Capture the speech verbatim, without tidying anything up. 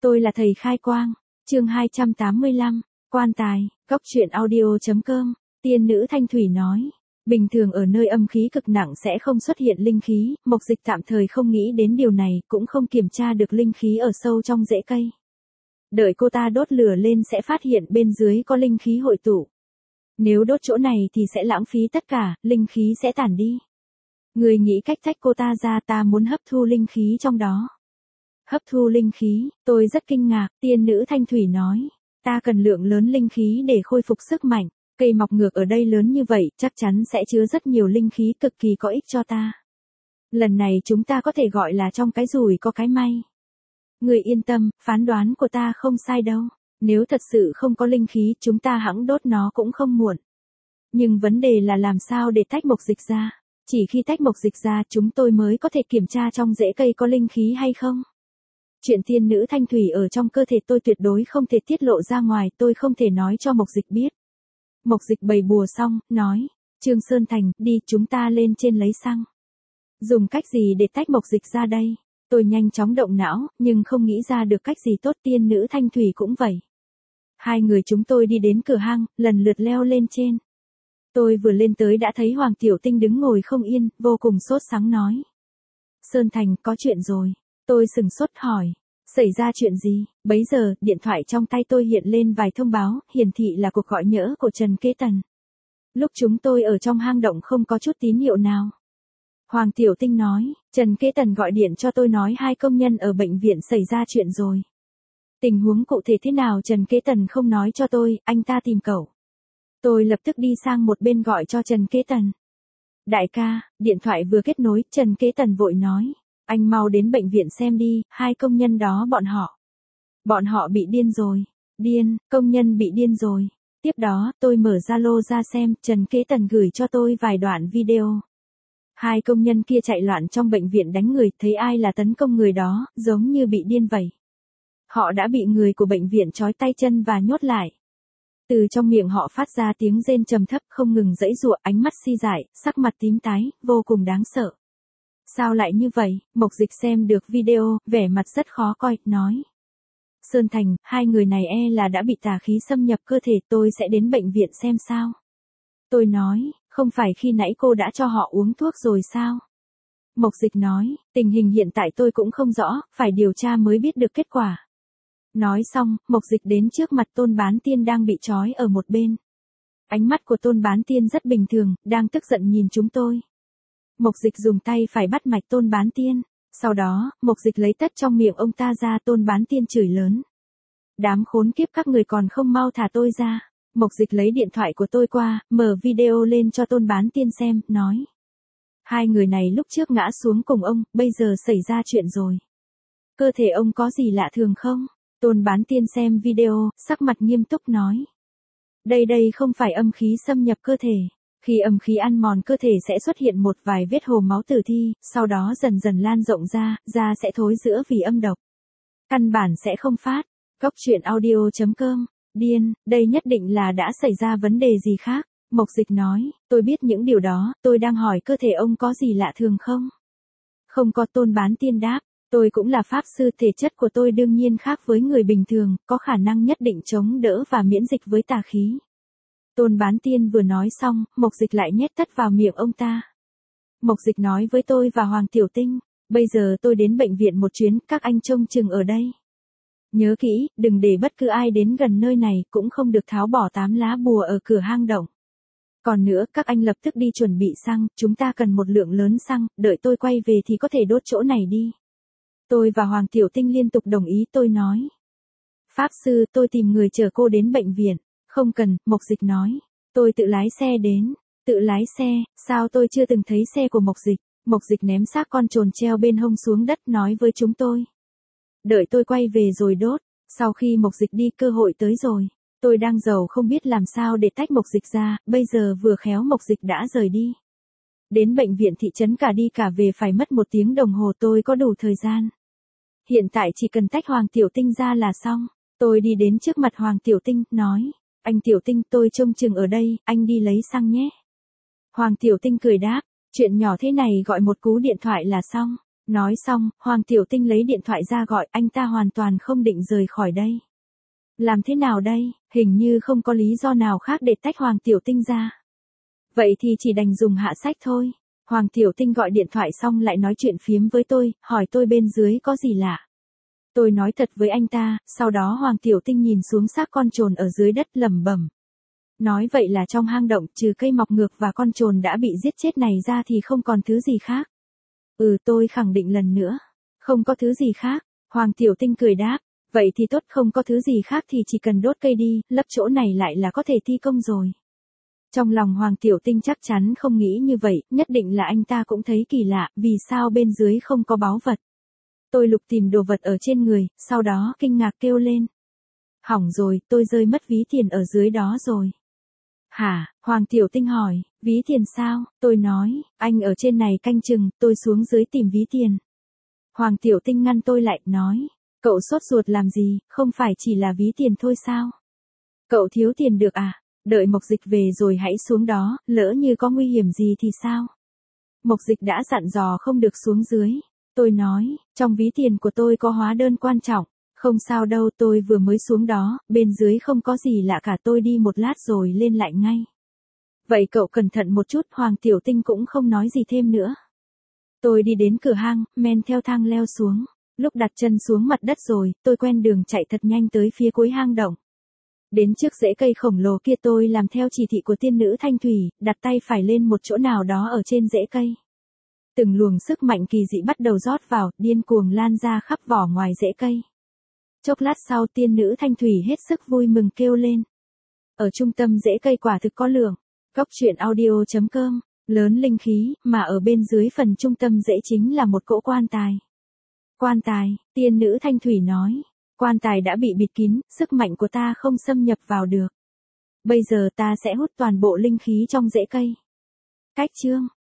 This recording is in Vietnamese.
Tôi là thầy khai quang. Chương hai trăm tám mươi lăm, quan tài, cốc truyện audio.com. Tiên nữ Thanh Thủy nói, bình thường ở nơi âm khí cực nặng sẽ không xuất hiện linh khí, Mộc Dịch tạm thời không nghĩ đến điều này, cũng không kiểm tra được linh khí ở sâu trong rễ cây. Đợi cô ta đốt lửa lên sẽ phát hiện bên dưới có linh khí hội tụ. Nếu đốt chỗ này thì sẽ lãng phí tất cả, linh khí sẽ tản đi. Người nghĩ cách tách cô ta ra, ta muốn hấp thu linh khí trong đó. Hấp thu linh khí, tôi rất kinh ngạc, tiên nữ Thanh Thủy nói. Ta cần lượng lớn linh khí để khôi phục sức mạnh. Cây mọc ngược ở đây lớn như vậy, chắc chắn sẽ chứa rất nhiều linh khí cực kỳ có ích cho ta. Lần này chúng ta có thể gọi là trong cái rủi có cái may. Người yên tâm, phán đoán của ta không sai đâu. Nếu thật sự không có linh khí, chúng ta hẵng đốt nó cũng không muộn. Nhưng vấn đề là làm sao để tách Mộc Dịch ra. Chỉ khi tách Mộc Dịch ra chúng tôi mới có thể kiểm tra trong rễ cây có linh khí hay không. Chuyện tiên nữ Thanh Thủy ở trong cơ thể tôi tuyệt đối không thể tiết lộ ra ngoài, tôi không thể nói cho Mộc Dịch biết. Mộc Dịch bày bùa xong, nói, Trương Sơn Thành, đi chúng ta lên trên lấy xăng. Dùng cách gì để tách Mộc Dịch ra đây? Tôi nhanh chóng động não, nhưng không nghĩ ra được cách gì tốt, tiên nữ Thanh Thủy cũng vậy. Hai người chúng tôi đi đến cửa hang, lần lượt leo lên trên. Tôi vừa lên tới đã thấy Hoàng Tiểu Tinh đứng ngồi không yên, vô cùng sốt sắng nói. Sơn Thành, có chuyện rồi. Tôi sừng sốt hỏi. Xảy ra chuyện gì? Bấy giờ, điện thoại trong tay tôi hiện lên vài thông báo, hiển thị là cuộc gọi nhỡ của Trần Kế Tần. Lúc chúng tôi ở trong hang động không có chút tín hiệu nào. Hoàng Tiểu Tinh nói, Trần Kế Tần gọi điện cho tôi nói hai công nhân ở bệnh viện xảy ra chuyện rồi. Tình huống cụ thể thế nào Trần Kế Tần không nói cho tôi, anh ta tìm cậu. Tôi lập tức đi sang một bên gọi cho Trần Kế Tần. Đại ca, điện thoại vừa kết nối, Trần Kế Tần vội nói. Anh mau đến bệnh viện xem đi, hai công nhân đó bọn họ. Bọn họ bị điên rồi. Điên, công nhân bị điên rồi. Tiếp đó, tôi mở Zalo ra xem, Trần Kế Tần gửi cho tôi vài đoạn video. Hai công nhân kia chạy loạn trong bệnh viện đánh người, thấy ai là tấn công người đó, giống như bị điên vậy. Họ đã bị người của bệnh viện trói tay chân và nhốt lại. Từ trong miệng họ phát ra tiếng rên trầm thấp không ngừng giãy giụa, ánh mắt si dại, sắc mặt tím tái, vô cùng đáng sợ. Sao lại như vậy? Mộc Dịch xem được video, vẻ mặt rất khó coi, nói. Sơn Thành, hai người này e là đã bị tà khí xâm nhập cơ thể, tôi sẽ đến bệnh viện xem sao. Tôi nói, không phải khi nãy cô đã cho họ uống thuốc rồi sao? Mộc Dịch nói, tình hình hiện tại tôi cũng không rõ, phải điều tra mới biết được kết quả. Nói xong, Mộc Dịch đến trước mặt Tôn Bán Tiên đang bị trói ở một bên. Ánh mắt của Tôn Bán Tiên rất bình thường, đang tức giận nhìn chúng tôi. Mộc Dịch dùng tay phải bắt mạch Tôn Bán Tiên. Sau đó, Mộc Dịch lấy tất trong miệng ông ta ra, Tôn Bán Tiên chửi lớn. Đám khốn kiếp các người còn không mau thả tôi ra. Mộc Dịch lấy điện thoại của tôi qua, mở video lên cho Tôn Bán Tiên xem, nói. Hai người này lúc trước ngã xuống cùng ông, bây giờ xảy ra chuyện rồi. Cơ thể ông có gì lạ thường không? Tôn Bán Tiên xem video, sắc mặt nghiêm túc nói. Đây đây không phải âm khí xâm nhập cơ thể. Khi âm khí ăn mòn cơ thể sẽ xuất hiện một vài vết hồ máu tử thi, sau đó dần dần lan rộng ra, da sẽ thối rữa vì âm độc. Căn bản sẽ không phát. Cốc truyện audio.com. Điên, đây nhất định là đã xảy ra vấn đề gì khác. Mộc Dịch nói, tôi biết những điều đó, tôi đang hỏi cơ thể ông có gì lạ thường không? Không có. Tôn Bán Tiên đáp, tôi cũng là pháp sư, thể chất của tôi đương nhiên khác với người bình thường, có khả năng nhất định chống đỡ và miễn dịch với tà khí. Tôn Bán Tiên vừa nói xong, Mộc Dịch lại nhét tất vào miệng ông ta. Mộc Dịch nói với tôi và Hoàng Tiểu Tinh, bây giờ tôi đến bệnh viện một chuyến, các anh trông chừng ở đây. Nhớ kỹ, đừng để bất cứ ai đến gần nơi này, cũng không được tháo bỏ tám lá bùa ở cửa hang động. Còn nữa, các anh lập tức đi chuẩn bị xăng, chúng ta cần một lượng lớn xăng, đợi tôi quay về thì có thể đốt chỗ này đi. Tôi và Hoàng Tiểu Tinh liên tục đồng ý, tôi nói. Pháp sư, tôi tìm người chở cô đến bệnh viện. Không cần, Mộc Dịch nói. Tôi tự lái xe đến. Tự lái xe, sao tôi chưa từng thấy xe của Mộc Dịch. Mộc Dịch ném xác con trồn treo bên hông xuống đất nói với chúng tôi. Đợi tôi quay về rồi đốt. Sau khi Mộc Dịch đi cơ hội tới rồi. Tôi đang giàu không biết làm sao để tách Mộc Dịch ra, bây giờ vừa khéo Mộc Dịch đã rời đi. Đến bệnh viện thị trấn cả đi cả về phải mất một tiếng đồng hồ, tôi có đủ thời gian. Hiện tại chỉ cần tách Hoàng Tiểu Tinh ra là xong. Tôi đi đến trước mặt Hoàng Tiểu Tinh, nói. Anh Tiểu Tinh, tôi trông chừng ở đây, anh đi lấy xăng nhé. Hoàng Tiểu Tinh cười đáp, chuyện nhỏ thế này gọi một cú điện thoại là xong. Nói xong, Hoàng Tiểu Tinh lấy điện thoại ra gọi, anh ta hoàn toàn không định rời khỏi đây. Làm thế nào đây, hình như không có lý do nào khác để tách Hoàng Tiểu Tinh ra. Vậy thì chỉ đành dùng hạ sách thôi. Hoàng Tiểu Tinh gọi điện thoại xong lại nói chuyện phiếm với tôi, hỏi tôi bên dưới có gì lạ. Tôi nói thật với anh ta, sau đó Hoàng Tiểu Tinh nhìn xuống xác con trồn ở dưới đất lẩm bẩm. Nói vậy là trong hang động trừ cây mọc ngược và con trồn đã bị giết chết này ra thì không còn thứ gì khác. Ừ, tôi khẳng định lần nữa. Không có thứ gì khác. Hoàng Tiểu Tinh cười đáp. Vậy thì tốt, không có thứ gì khác thì chỉ cần đốt cây đi, lấp chỗ này lại là có thể thi công rồi. Trong lòng Hoàng Tiểu Tinh chắc chắn không nghĩ như vậy, nhất định là anh ta cũng thấy kỳ lạ, vì sao bên dưới không có báu vật. Tôi lục tìm đồ vật ở trên người, sau đó kinh ngạc kêu lên. Hỏng rồi, tôi rơi mất ví tiền ở dưới đó rồi. Hả? Hoàng Tiểu Tinh hỏi, ví tiền sao? Tôi nói, anh ở trên này canh chừng, tôi xuống dưới tìm ví tiền. Hoàng Tiểu Tinh ngăn tôi lại, nói, cậu sốt ruột làm gì, không phải chỉ là ví tiền thôi sao? Cậu thiếu tiền được à? Đợi Mộc Dịch về rồi hãy xuống đó, lỡ như có nguy hiểm gì thì sao? Mộc Dịch đã dặn dò không được xuống dưới. Tôi nói, trong ví tiền của tôi có hóa đơn quan trọng. Không sao đâu, tôi vừa mới xuống đó, bên dưới không có gì lạ cả, tôi đi một lát rồi lên lại ngay. Vậy cậu cẩn thận một chút. Hoàng Tiểu Tinh cũng không nói gì thêm nữa. Tôi đi đến cửa hang, men theo thang leo xuống. Lúc đặt chân xuống mặt đất rồi, tôi quen đường chạy thật nhanh tới phía cuối hang động. Đến trước rễ cây khổng lồ kia tôi làm theo chỉ thị của tiên nữ Thanh Thủy, đặt tay phải lên một chỗ nào đó ở trên rễ cây. Từng luồng sức mạnh kỳ dị bắt đầu rót vào, điên cuồng lan ra khắp vỏ ngoài rễ cây. Chốc lát sau tiên nữ Thanh Thủy hết sức vui mừng kêu lên. Ở trung tâm rễ cây quả thực có lượng. Cóc truyện audio chấm com, lớn linh khí, mà ở bên dưới phần trung tâm rễ chính là một cỗ quan tài. Quan tài, tiên nữ Thanh Thủy nói. Quan tài đã bị bịt kín, sức mạnh của ta không xâm nhập vào được. Bây giờ ta sẽ hút toàn bộ linh khí trong rễ cây. Cách chương